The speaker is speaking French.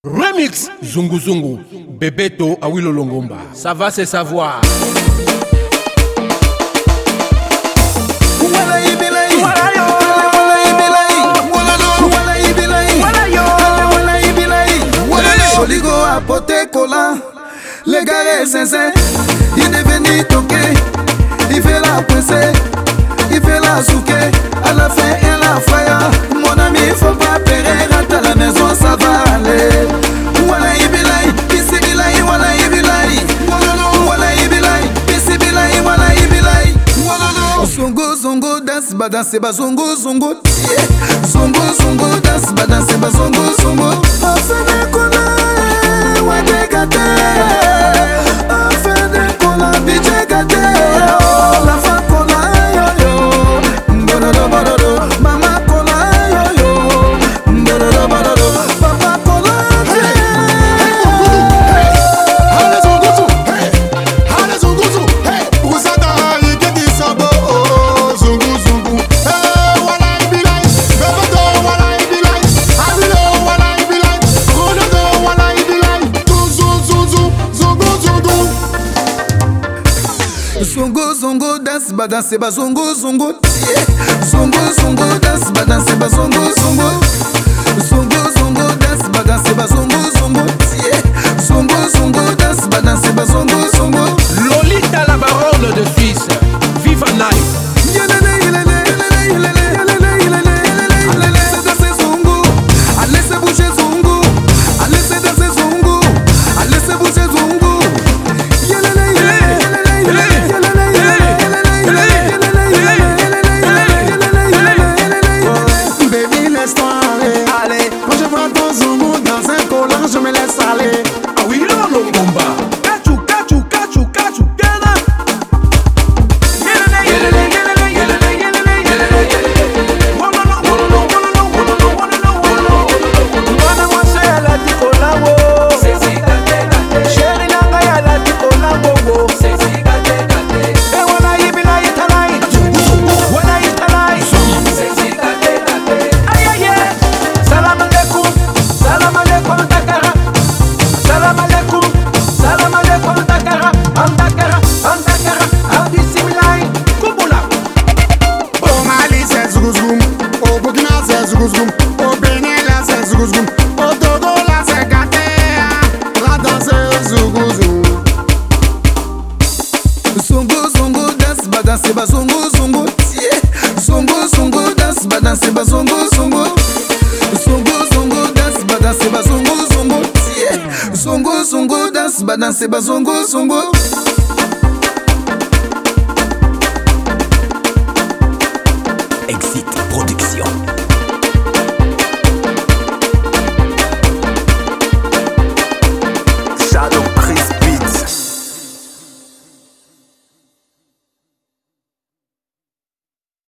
Remix Zungu Zungu, Bebeto Awilo Longomba. Ça va se savoir. Oligo apote cola, les gars est sincère. Il est venu toquer, il fait la poissée, il fait la souquée. À la fin, il a fire. Mon ami, faut pas périr. Rentre à la maison, ça va aller. Wala ibilai, bisi bilai, wala ibilai. Wala ibilai, bisi bilai, wala ibilai. Zongo zongo dance, ba danse ba zongo zongo. Zongo zongo dance, ba danse ba zongo zongo. Afene kola, wade gate. Afene kola, bije gate. La fa kola yo yo. Bororo bororo, mama kola yo yo. Bororo bororo, papa kola. Zongo zongo dance, ba danse ba zongo zongo. Zongo zongo dance, ba danse ba zongo zongo. Zongo zongo dance, ba danse ba zongo zongo. Zongo zongo dance, ba danse ba zongo zongo. Lolita la baronne de Suisse, Viva Night. Je me laisse aller. Awilo Longomba. Kachu, kachu, kachu, kachu, gana. Zongo zongo dance, ba danse ba zongo zongo. Zongo zongo dance, ba danse ba zongo zongo. Zongo zongo dance, ba danse ba zongo zongo. Zongo zongo dance, ba danse ba zongo zongo.